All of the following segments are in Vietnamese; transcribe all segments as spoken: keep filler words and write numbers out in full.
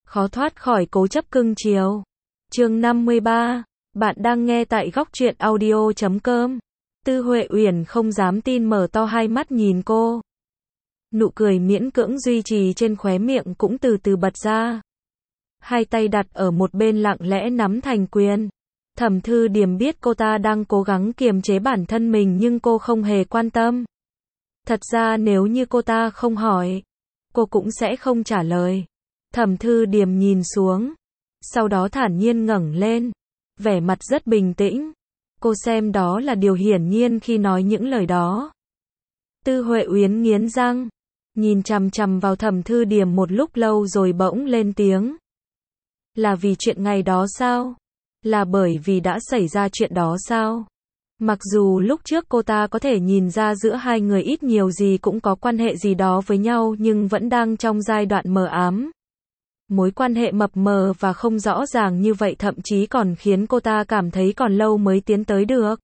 khó thoát khỏi cố chấp cưng chiều. Chương năm mươi ba. Bạn đang nghe tại góc truyện audio chấm com. Tư Huệ Uyển không dám tin mở to hai mắt nhìn cô. Nụ cười miễn cưỡng duy trì trên khóe miệng cũng từ từ bật ra. Hai tay đặt ở một bên lặng lẽ nắm thành quyền. Thẩm Thư Điềm biết cô ta đang cố gắng kiềm chế bản thân mình nhưng cô không hề quan tâm. Thật ra nếu như cô ta không hỏi, cô cũng sẽ không trả lời. Thẩm Thư Điềm nhìn xuống, sau đó thản nhiên ngẩng lên, vẻ mặt rất bình tĩnh. Cô xem đó là điều hiển nhiên khi nói những lời đó. Tư Huệ Uyển nghiến răng, nhìn chằm chằm vào Thẩm Thư Điềm một lúc lâu rồi bỗng lên tiếng. Là vì chuyện ngày đó sao? Là bởi vì đã xảy ra chuyện đó sao? Mặc dù lúc trước cô ta có thể nhìn ra giữa hai người ít nhiều gì cũng có quan hệ gì đó với nhau nhưng vẫn đang trong giai đoạn mờ ám. Mối quan hệ mập mờ và không rõ ràng như vậy thậm chí còn khiến cô ta cảm thấy còn lâu mới tiến tới được.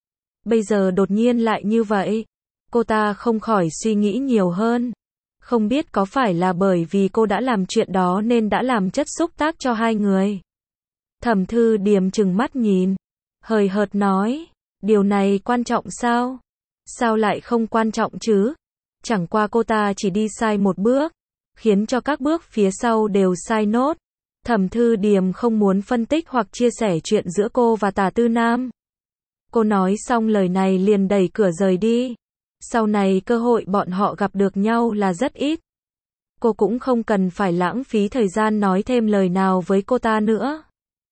Bây giờ đột nhiên lại như vậy, cô ta không khỏi suy nghĩ nhiều hơn. Không biết có phải là bởi vì cô đã làm chuyện đó nên đã làm chất xúc tác cho hai người. Thẩm Thư Điềm trừng mắt nhìn, hời hợt nói, điều này quan trọng sao? Sao lại không quan trọng chứ? Chẳng qua cô ta chỉ đi sai một bước, khiến cho các bước phía sau đều sai nốt. Thẩm Thư Điềm không muốn phân tích hoặc chia sẻ chuyện giữa cô và Tả Tư Nam. Cô nói xong lời này liền đẩy cửa rời đi. Sau này cơ hội bọn họ gặp được nhau là rất ít. Cô cũng không cần phải lãng phí thời gian nói thêm lời nào với cô ta nữa.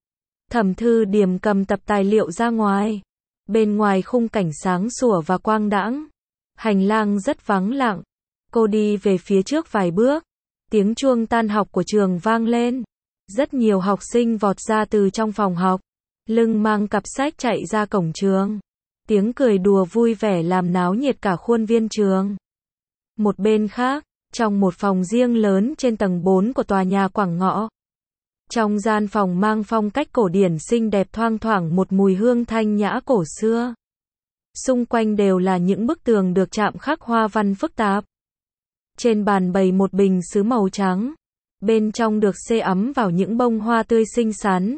Thẩm Thư Điềm cầm tập tài liệu ra ngoài. Bên ngoài khung cảnh sáng sủa và quang đãng. Hành lang rất vắng lặng. Cô đi về phía trước vài bước. Tiếng chuông tan học của trường vang lên. Rất nhiều học sinh vọt ra từ trong phòng học. Lưng mang cặp sách chạy ra cổng trường. Tiếng cười đùa vui vẻ làm náo nhiệt cả khuôn viên trường. Một bên khác, trong một phòng riêng lớn trên tầng bốn của tòa nhà Quảng Ngọ. Trong gian phòng mang phong cách cổ điển xinh đẹp thoang thoảng một mùi hương thanh nhã cổ xưa. Xung quanh đều là những bức tường được chạm khắc hoa văn phức tạp. Trên bàn bày một bình sứ màu trắng. Bên trong được xê ấm vào những bông hoa tươi xinh xắn.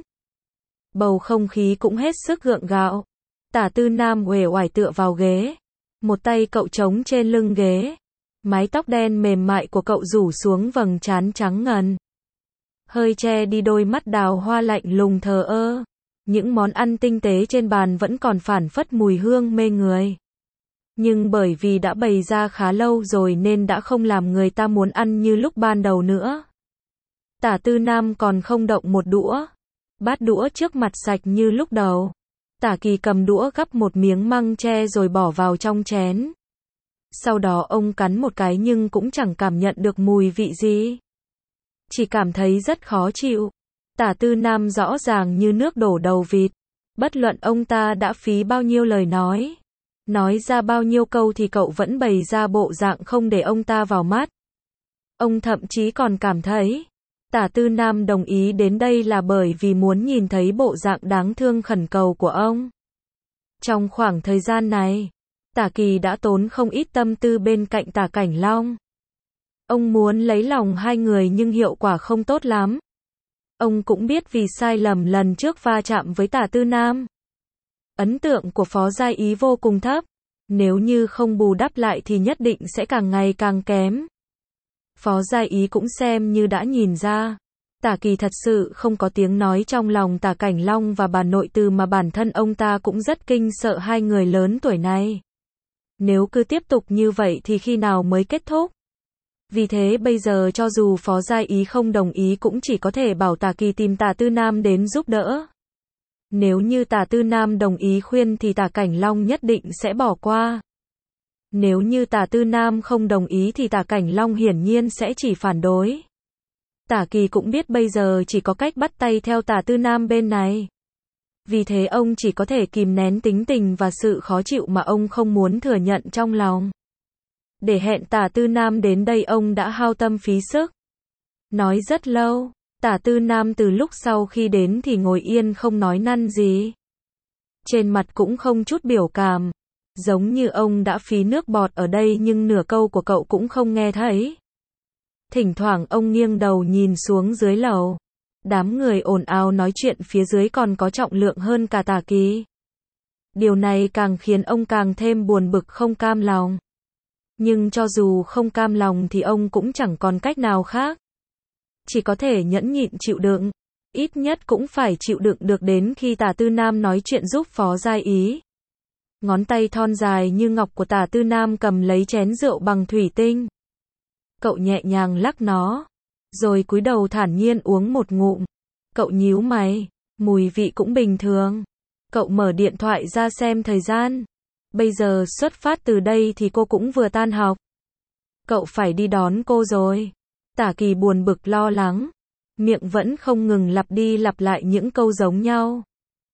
Bầu không khí cũng hết sức gượng gạo. Tả Tư Nam uể oải tựa vào ghế. Một tay cậu trống trên lưng ghế. Mái tóc đen mềm mại của cậu rủ xuống vầng trán trắng ngần. Hơi che đi đôi mắt đào hoa lạnh lùng thờ ơ. Những món ăn tinh tế trên bàn vẫn còn phảng phất mùi hương mê người. Nhưng bởi vì đã bày ra khá lâu rồi nên đã không làm người ta muốn ăn như lúc ban đầu nữa. Tả Tư Nam còn không động một đũa. Bát đũa trước mặt sạch như lúc đầu. Tả Kỳ cầm đũa gắp một miếng măng tre rồi bỏ vào trong chén. Sau đó ông cắn một cái nhưng cũng chẳng cảm nhận được mùi vị gì. Chỉ cảm thấy rất khó chịu. Tả Tư Nam rõ ràng như nước đổ đầu vịt. Bất luận ông ta đã phí bao nhiêu lời nói. Nói ra bao nhiêu câu thì cậu vẫn bày ra bộ dạng không để ông ta vào mắt. Ông thậm chí còn cảm thấy Tả Tư Nam đồng ý đến đây là bởi vì muốn nhìn thấy bộ dạng đáng thương khẩn cầu của ông. Trong khoảng thời gian này, Tả Kỳ đã tốn không ít tâm tư bên cạnh Tả Cảnh Long. Ông muốn lấy lòng hai người nhưng hiệu quả không tốt lắm. Ông cũng biết vì sai lầm lần trước va chạm với Tả Tư Nam. Ấn tượng của Phó Gia Ý vô cùng thấp. Nếu như không bù đắp lại thì nhất định sẽ càng ngày càng kém. Phó Gia Ý cũng xem như đã nhìn ra. Tả Kỳ thật sự không có tiếng nói trong lòng Tả Cảnh Long và bà nội từ mà bản thân ông ta cũng rất kinh sợ hai người lớn tuổi này. Nếu cứ tiếp tục như vậy thì khi nào mới kết thúc? Vì thế bây giờ cho dù Phó Gia Ý không đồng ý cũng chỉ có thể bảo Tả Kỳ tìm Tả Tư Nam đến giúp đỡ. Nếu như Tả Tư Nam đồng ý khuyên thì Tả Cảnh Long nhất định sẽ bỏ qua. Nếu như Tả Tư Nam không đồng ý thì Tả Cảnh Long hiển nhiên sẽ chỉ phản đối. Tả Kỳ cũng biết bây giờ chỉ có cách bắt tay theo Tả Tư Nam bên này. Vì thế ông chỉ có thể kìm nén tính tình và sự khó chịu mà ông không muốn thừa nhận trong lòng. Để hẹn Tả Tư Nam đến đây ông đã hao tâm phí sức. Nói rất lâu, Tả Tư Nam từ lúc sau khi đến thì ngồi yên không nói năn gì. Trên mặt cũng không chút biểu cảm. Giống như ông đã phí nước bọt ở đây nhưng nửa câu của cậu cũng không nghe thấy. Thỉnh thoảng ông nghiêng đầu nhìn xuống dưới lầu. Đám người ồn ào nói chuyện phía dưới còn có trọng lượng hơn cả Tả Kỳ. Điều này càng khiến ông càng thêm buồn bực không cam lòng. Nhưng cho dù không cam lòng thì ông cũng chẳng còn cách nào khác. Chỉ có thể nhẫn nhịn chịu đựng. Ít nhất cũng phải chịu đựng được đến khi Tả Tư Nam nói chuyện giúp Phó Giai Ý. Ngón tay thon dài như ngọc của Tả Tư Nam cầm lấy chén rượu bằng thủy tinh. Cậu nhẹ nhàng lắc nó, rồi cúi đầu thản nhiên uống một ngụm. Cậu nhíu mày, mùi vị cũng bình thường. Cậu mở điện thoại ra xem thời gian. Bây giờ xuất phát từ đây thì cô cũng vừa tan học. Cậu phải đi đón cô rồi. Tả Kỳ buồn bực lo lắng. Miệng vẫn không ngừng lặp đi lặp lại những câu giống nhau.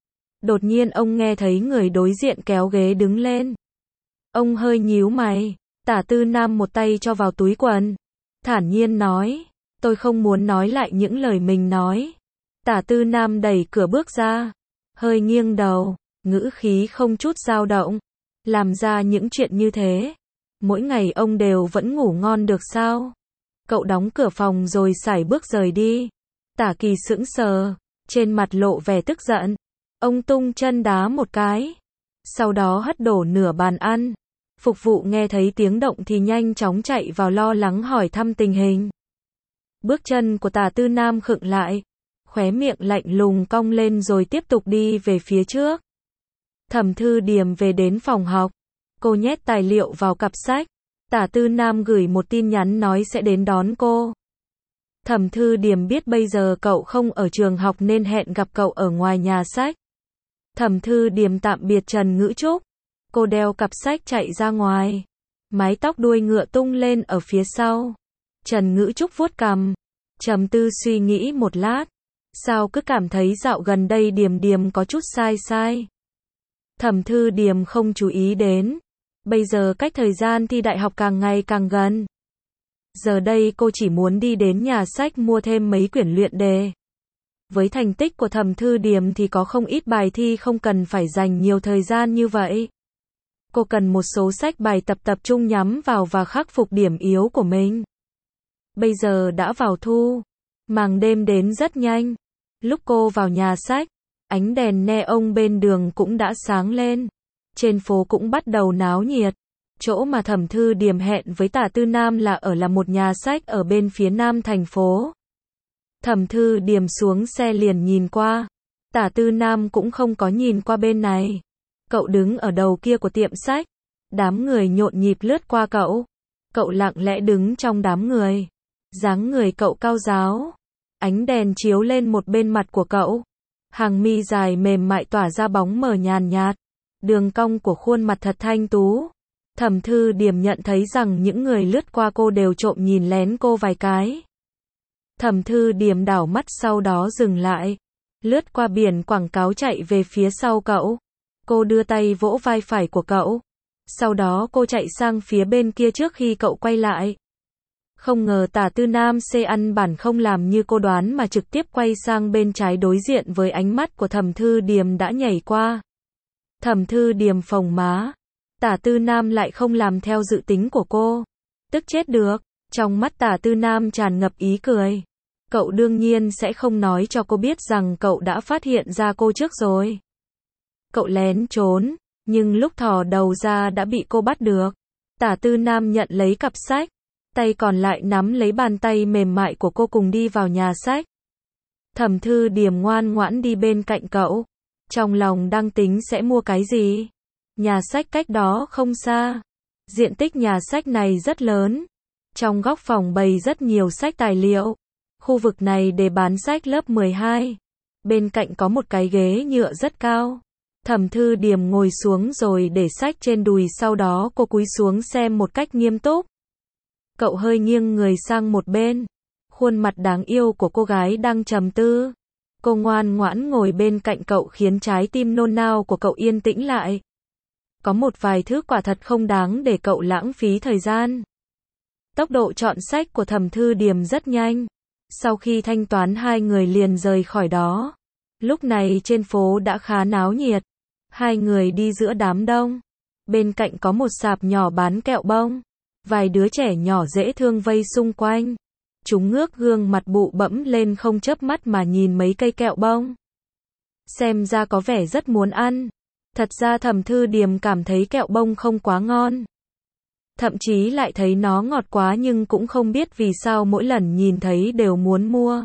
Đột nhiên ông nghe thấy người đối diện kéo ghế đứng lên. Ông hơi nhíu mày. Tả Tư Nam một tay cho vào túi quần. Thản nhiên nói. Tôi không muốn nói lại những lời mình nói. Tả Tư Nam đẩy cửa bước ra. Hơi nghiêng đầu. Ngữ khí không chút dao động. Làm ra những chuyện như thế. Mỗi ngày ông đều vẫn ngủ ngon được sao? Cậu đóng cửa phòng rồi sải bước rời đi. Tả Kỳ sững sờ. Trên mặt lộ vẻ tức giận. Ông tung chân đá một cái. Sau đó hất đổ nửa bàn ăn. Phục vụ nghe thấy tiếng động thì nhanh chóng chạy vào lo lắng hỏi thăm tình hình. Bước chân của Tả Tư Nam khựng lại. Khóe miệng lạnh lùng cong lên rồi tiếp tục đi về phía trước. Thẩm Thư Điềm về đến phòng học. Cô nhét tài liệu vào cặp sách. Tả Tư Nam gửi một tin nhắn nói sẽ đến đón cô. Thẩm Thư Điềm biết bây giờ cậu không ở trường học nên hẹn gặp cậu ở ngoài nhà sách. Thẩm Thư Điềm tạm biệt Trần Ngữ Trúc. Cô đeo cặp sách chạy ra ngoài. Mái tóc đuôi ngựa tung lên ở phía sau. Trần Ngữ Trúc vuốt cằm. Trầm tư suy nghĩ một lát. Sao cứ cảm thấy dạo gần đây Điềm Điềm có chút sai sai. Thẩm Thư Điềm không chú ý đến. Bây giờ cách thời gian thi đại học càng ngày càng gần. Giờ đây cô chỉ muốn đi đến nhà sách mua thêm mấy quyển luyện đề. Với thành tích của Thẩm Thư Điềm thì có không ít bài thi không cần phải dành nhiều thời gian như vậy. Cô cần một số sách bài tập tập trung nhắm vào và khắc phục điểm yếu của mình. Bây giờ đã vào thu. Màn đêm đến rất nhanh. Lúc cô vào nhà sách, ánh đèn neon bên đường cũng đã sáng lên. Trên phố cũng bắt đầu náo nhiệt. Chỗ mà Thẩm Thư Điềm hẹn với Tả Tư Nam là ở là một nhà sách ở bên phía nam thành phố. Thẩm Thư Điềm xuống xe liền nhìn qua. Tả Tư Nam cũng không có nhìn qua bên này. Cậu đứng ở đầu kia của tiệm sách. Đám người nhộn nhịp lướt qua cậu. Cậu lặng lẽ đứng trong đám người. Dáng người cậu cao ráo. Ánh đèn chiếu lên một bên mặt của cậu. Hàng mi dài mềm mại tỏa ra bóng mờ nhàn nhạt. Đường cong của khuôn mặt thật thanh tú. Thẩm Thư Điềm nhận thấy rằng những người lướt qua cô đều trộm nhìn lén cô vài cái. Thẩm Thư Điềm đảo mắt sau đó dừng lại. Lướt qua biển quảng cáo chạy về phía sau cậu. Cô đưa tay vỗ vai phải của cậu. Sau đó cô chạy sang phía bên kia trước khi cậu quay lại. Không ngờ Tả Tư Nam C ăn bản không làm như cô đoán mà trực tiếp quay sang bên trái đối diện với ánh mắt của Thẩm Thư Điềm đã nhảy qua. Thẩm Thư Điềm phồng má. Tả Tư Nam lại không làm theo dự tính của cô. Tức chết được. Trong mắt Tả Tư Nam tràn ngập ý cười. Cậu đương nhiên sẽ không nói cho cô biết rằng cậu đã phát hiện ra cô trước rồi. Cậu lén trốn, nhưng lúc thò đầu ra đã bị cô bắt được. Tả Tư Nam nhận lấy cặp sách. Tay còn lại nắm lấy bàn tay mềm mại của cô cùng đi vào nhà sách. Thẩm Thư Điềm ngoan ngoãn đi bên cạnh cậu. Trong lòng đang tính sẽ mua cái gì. Nhà sách cách đó không xa. Diện tích nhà sách này rất lớn. Trong góc phòng bày rất nhiều sách tài liệu. Khu vực này để bán sách lớp mười hai. Bên cạnh có một cái ghế nhựa rất cao. Thẩm Thư Điềm ngồi xuống rồi để sách trên đùi, sau đó cô cúi xuống xem một cách nghiêm túc. Cậu hơi nghiêng người sang một bên. Khuôn mặt đáng yêu của cô gái đang trầm tư. Cô ngoan ngoãn ngồi bên cạnh cậu khiến trái tim nôn nao của cậu yên tĩnh lại. Có một vài thứ quả thật không đáng để cậu lãng phí thời gian. Tốc độ chọn sách của Thẩm Thư Điềm rất nhanh. Sau khi thanh toán hai người liền rời khỏi đó. Lúc này trên phố đã khá náo nhiệt. Hai người đi giữa đám đông. Bên cạnh có một sạp nhỏ bán kẹo bông. Vài đứa trẻ nhỏ dễ thương vây xung quanh. Chúng ngước gương mặt bụ bẫm lên không chớp mắt mà nhìn mấy cây kẹo bông. Xem ra có vẻ rất muốn ăn. Thật ra Thẩm Thư Điềm cảm thấy kẹo bông không quá ngon. Thậm chí lại thấy nó ngọt quá nhưng cũng không biết vì sao mỗi lần nhìn thấy đều muốn mua.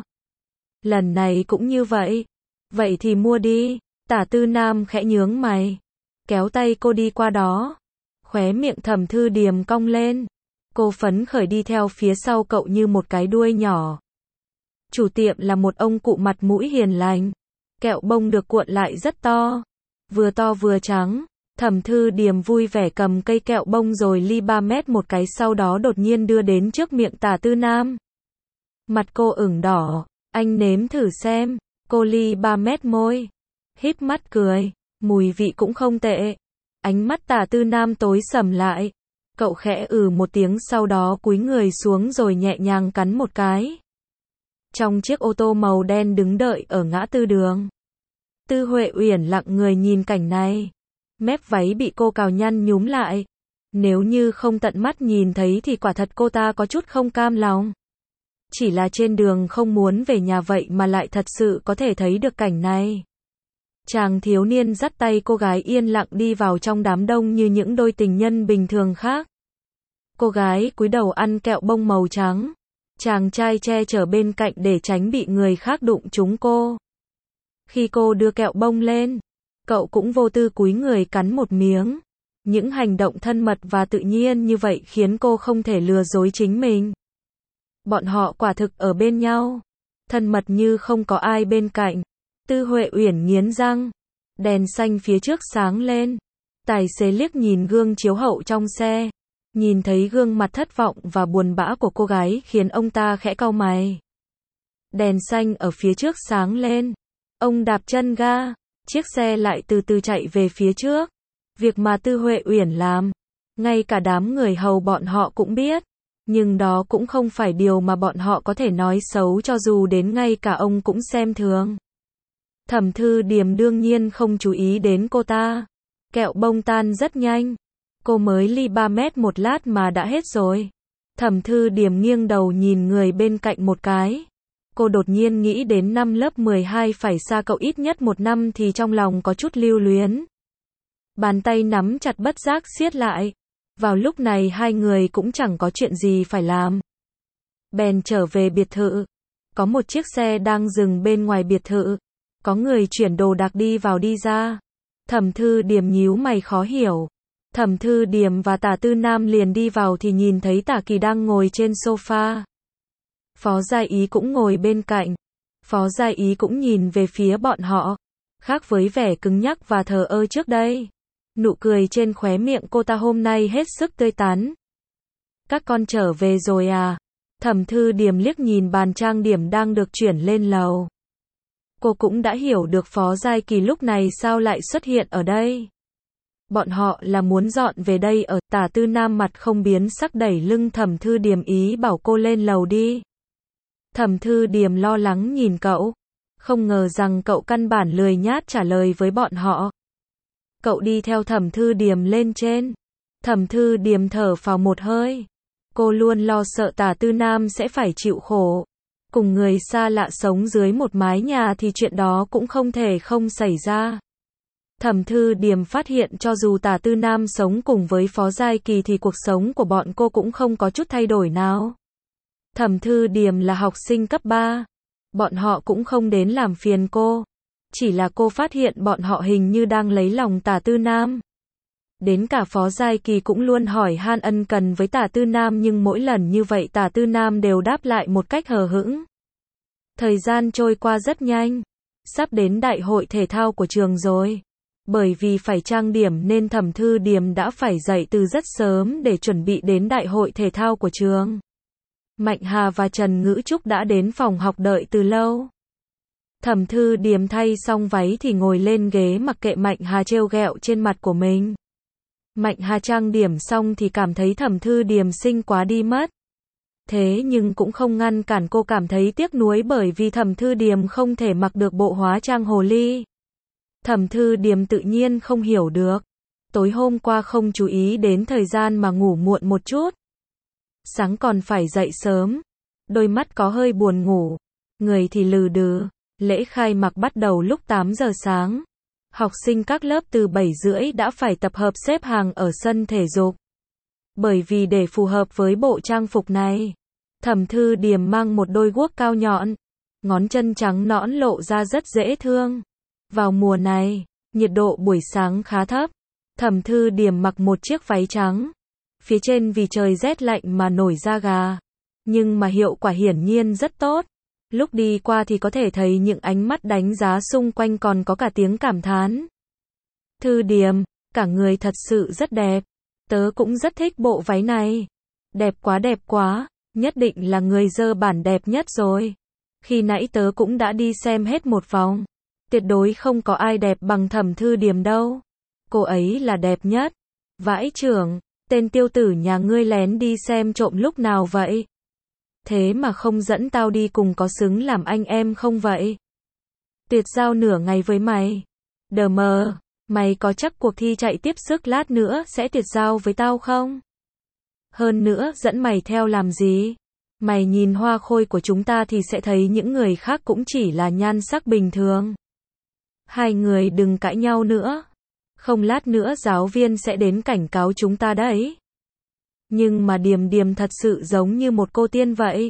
Lần này cũng như vậy. Vậy thì mua đi. Tả Tư Nam khẽ nhướng mày. Kéo tay cô đi qua đó. Khóe miệng Thẩm Thư Điềm cong lên. Cô phấn khởi đi theo phía sau cậu như một cái đuôi nhỏ. Chủ tiệm là một ông cụ mặt mũi hiền lành. Kẹo bông được cuộn lại rất to. Vừa to vừa trắng. Thẩm Thư Điềm vui vẻ cầm cây kẹo bông rồi ly ba mét một cái, sau đó đột nhiên đưa đến trước miệng Tả Tư Nam. Mặt cô ửng đỏ. Anh nếm thử xem. Cô ly ba mét môi. Híp mắt cười. Mùi vị cũng không tệ. Ánh mắt Tả Tư Nam tối sầm lại. Cậu khẽ ừ một tiếng, sau đó cúi người xuống rồi nhẹ nhàng cắn một cái. Trong chiếc ô tô màu đen đứng đợi ở ngã tư đường. Tư Huệ Uyển lặng người nhìn cảnh này. Mép váy bị cô cào nhăn nhúm lại. Nếu như không tận mắt nhìn thấy thì quả thật cô ta có chút không cam lòng. Chỉ là trên đường không muốn về nhà vậy mà lại thật sự có thể thấy được cảnh này. Chàng thiếu niên dắt tay cô gái yên lặng đi vào trong đám đông như những đôi tình nhân bình thường khác. Cô gái cúi đầu ăn kẹo bông màu trắng. Chàng trai che chở bên cạnh để tránh bị người khác đụng trúng cô. Khi cô đưa kẹo bông lên, cậu cũng vô tư cúi người cắn một miếng. Những hành động thân mật và tự nhiên như vậy khiến cô không thể lừa dối chính mình. Bọn họ quả thực ở bên nhau, thân mật như không có ai bên cạnh. Tư Huệ Uyển nghiến răng. Đèn xanh phía trước sáng lên. Tài xế liếc nhìn gương chiếu hậu trong xe. Nhìn thấy gương mặt thất vọng và buồn bã của cô gái khiến ông ta khẽ cau mày. Đèn xanh ở phía trước sáng lên. Ông đạp chân ga. Chiếc xe lại từ từ chạy về phía trước. Việc mà Tư Huệ Uyển làm, ngay cả đám người hầu bọn họ cũng biết. Nhưng đó cũng không phải điều mà bọn họ có thể nói xấu, cho dù đến ngay cả ông cũng xem thường. Thẩm Thư Điềm đương nhiên không chú ý đến cô ta. Kẹo bông tan rất nhanh. Cô mới ly ba mét một lát mà đã hết rồi. Thẩm Thư Điềm nghiêng đầu nhìn người bên cạnh một cái. Cô đột nhiên nghĩ đến năm lớp mười hai phải xa cậu ít nhất một năm thì trong lòng có chút lưu luyến. Bàn tay nắm chặt bất giác siết lại. Vào lúc này hai người cũng chẳng có chuyện gì phải làm. Bèn trở về biệt thự. Có một chiếc xe đang dừng bên ngoài biệt thự. Có người chuyển đồ đạc đi vào đi ra. Thẩm Thư Điềm nhíu mày khó hiểu. Thẩm Thư Điềm và Tả Tư Nam liền đi vào thì nhìn thấy Tả Kỳ đang ngồi trên sofa. Phó Gia Ý cũng ngồi bên cạnh. Phó Gia Ý cũng nhìn về phía bọn họ. Khác với vẻ cứng nhắc và thờ ơ trước đây. Nụ cười trên khóe miệng cô ta hôm nay hết sức tươi tắn. Các con trở về rồi à? Thẩm Thư Điềm liếc nhìn bàn trang điểm đang được chuyển lên lầu. Cô cũng đã hiểu được Phó Gia Kỳ lúc này sao lại xuất hiện ở đây. Bọn họ là muốn dọn về đây ở. Tả Tư Nam mặt không biến sắc đẩy lưng Thẩm Thư Điềm ý bảo cô lên lầu đi. Thẩm Thư Điềm lo lắng nhìn cậu. Không ngờ rằng cậu căn bản lười nhát trả lời với bọn họ. Cậu đi theo Thẩm Thư Điềm lên trên. Thẩm Thư Điềm thở phào một hơi. Cô luôn lo sợ Tả Tư Nam sẽ phải chịu khổ. Cùng người xa lạ sống dưới một mái nhà thì chuyện đó cũng không thể không xảy ra. Thẩm Thư Điềm phát hiện cho dù Tả Tư Nam sống cùng với Phó Gia Kỳ thì cuộc sống của bọn cô cũng không có chút thay đổi nào. Thẩm Thư Điềm là học sinh cấp ba. Bọn họ cũng không đến làm phiền cô. Chỉ là cô phát hiện bọn họ hình như đang lấy lòng Tả Tư Nam. Đến cả Phó Gia Kỳ cũng luôn hỏi han ân cần với Tả Tư Nam, nhưng mỗi lần như vậy Tả Tư Nam đều đáp lại một cách hờ hững. Thời gian trôi qua rất nhanh. Sắp đến đại hội thể thao của trường rồi. Bởi vì phải trang điểm nên Thẩm Thư Điềm đã phải dậy từ rất sớm để chuẩn bị đến đại hội thể thao của trường. Mạnh Hà và Trần Ngữ Trúc đã đến phòng học đợi từ lâu. Thẩm Thư Điềm thay xong váy thì ngồi lên ghế mặc kệ Mạnh Hà trêu ghẹo trên mặt của mình. Mạnh Hà trang điểm xong thì cảm thấy Thẩm Thư Điềm xinh quá đi mất. Thế nhưng cũng không ngăn cản cô cảm thấy tiếc nuối bởi vì Thẩm Thư Điềm không thể mặc được bộ hóa trang hồ ly. Thẩm Thư Điềm tự nhiên không hiểu được. Tối hôm qua không chú ý đến thời gian mà ngủ muộn một chút. Sáng còn phải dậy sớm. đôi mắt có hơi buồn ngủ, người thì lừ đừ. Lễ khai mạc bắt đầu lúc tám giờ sáng. Học sinh các lớp từ bảy rưỡi đã phải tập hợp xếp hàng ở sân thể dục. Bởi vì để phù hợp với bộ trang phục này, Thẩm Thư Điềm mang một đôi guốc cao nhọn, ngón chân trắng nõn lộ ra rất dễ thương. Vào mùa này, nhiệt độ buổi sáng khá thấp. Thẩm Thư Điềm mặc một chiếc váy trắng, phía trên vì trời rét lạnh mà nổi da gà, nhưng mà hiệu quả hiển nhiên rất tốt. Lúc đi qua thì có thể thấy những ánh mắt đánh giá xung quanh, còn có cả tiếng cảm thán. Thư Điềm, cả người thật sự rất đẹp. Tớ cũng rất thích bộ váy này. Đẹp quá đẹp quá, nhất định là người dơ bản đẹp nhất rồi. Khi nãy tớ cũng đã đi xem hết một vòng. Tuyệt đối không có ai đẹp bằng Thẩm Thư Điềm đâu. Cô ấy là đẹp nhất. Vãi chưởng, tên tiêu tử nhà ngươi lén đi xem trộm lúc nào vậy? Thế mà không dẫn tao đi cùng có xứng làm anh em không vậy? Tuyệt giao nửa ngày với mày. Đờ mờ, mày có chắc cuộc thi chạy tiếp sức lát nữa sẽ tuyệt giao với tao không? Hơn nữa dẫn mày theo làm gì? Mày nhìn hoa khôi của chúng ta thì sẽ thấy những người khác cũng chỉ là nhan sắc bình thường. Hai người đừng cãi nhau nữa. Không lát nữa giáo viên sẽ đến cảnh cáo chúng ta đấy. Nhưng mà Điềm Điềm thật sự giống như một cô tiên vậy.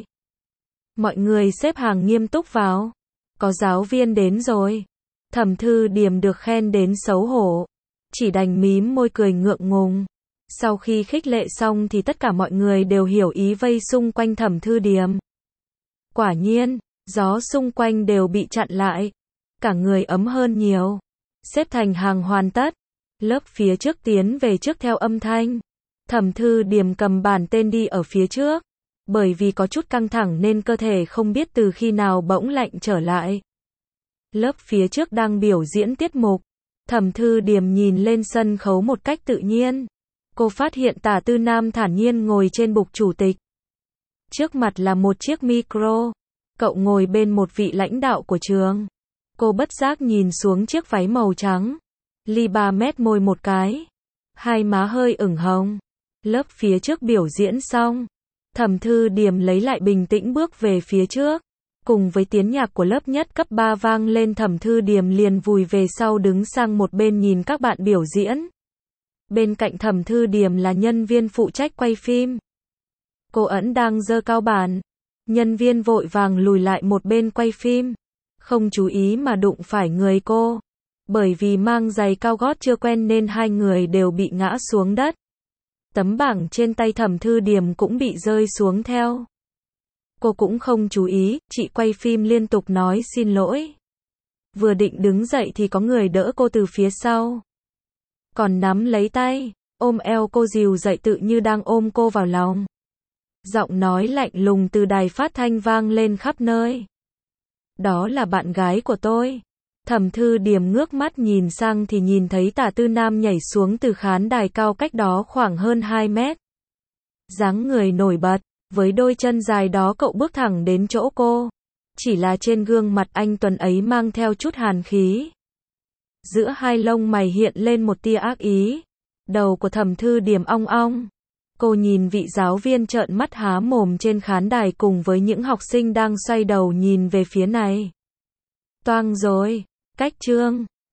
Mọi người xếp hàng nghiêm túc vào. Có giáo viên đến rồi. Thẩm Thư Điềm được khen đến xấu hổ. Chỉ đành mím môi cười ngượng ngùng. Sau khi khích lệ xong thì tất cả mọi người đều hiểu ý vây xung quanh Thẩm Thư Điềm. Quả nhiên, gió xung quanh đều bị chặn lại. Cả người ấm hơn nhiều. Xếp thành hàng hoàn tất. Lớp phía trước tiến về trước theo âm thanh. Thẩm Thư Điềm cầm bản tên đi ở phía trước. Bởi vì có chút căng thẳng nên cơ thể không biết từ khi nào bỗng lạnh trở lại. Lớp phía trước đang biểu diễn tiết mục. Thẩm Thư Điềm nhìn lên sân khấu một cách tự nhiên. Cô phát hiện Tả Tư Nam thản nhiên ngồi trên bục chủ tịch. Trước mặt là một chiếc micro. Cậu ngồi bên một vị lãnh đạo của trường. Cô bất giác nhìn xuống chiếc váy màu trắng. Ly ba mét môi một cái. Hai má hơi ửng hồng. Lớp phía trước biểu diễn xong. Thẩm Thư Điềm lấy lại bình tĩnh bước về phía trước. Cùng với tiếng nhạc của lớp nhất cấp ba vang lên, Thẩm Thư Điềm liền vùi về sau đứng sang một bên nhìn các bạn biểu diễn. Bên cạnh Thẩm Thư Điềm là nhân viên phụ trách quay phim. Cô ẩn đang giơ cao bản. Nhân viên vội vàng lùi lại một bên quay phim. Không chú ý mà đụng phải người cô. Bởi vì mang giày cao gót chưa quen nên hai người đều bị ngã xuống đất. Tấm bảng trên tay Thẩm Thư Điềm cũng bị rơi xuống theo. Cô cũng không chú ý, chị quay phim liên tục nói xin lỗi. Vừa định đứng dậy thì có người đỡ cô từ phía sau. Còn nắm lấy tay, ôm eo cô dìu dậy tự như đang ôm cô vào lòng. Giọng nói lạnh lùng từ đài phát thanh vang lên khắp nơi. Đó là bạn gái của tôi. Thẩm Thư Điềm ngước mắt nhìn sang thì nhìn thấy Tả Tư Nam nhảy xuống từ khán đài cao cách đó khoảng hơn hai mét. Dáng người nổi bật, với đôi chân dài đó cậu bước thẳng đến chỗ cô. Chỉ là trên gương mặt anh tuấn ấy mang theo chút hàn khí. Giữa hai lông mày hiện lên một tia ác ý. Đầu của Thẩm Thư Điềm ong ong. Cô nhìn vị giáo viên trợn mắt há mồm trên khán đài cùng với những học sinh đang xoay đầu nhìn về phía này. Toang rồi, cách chương.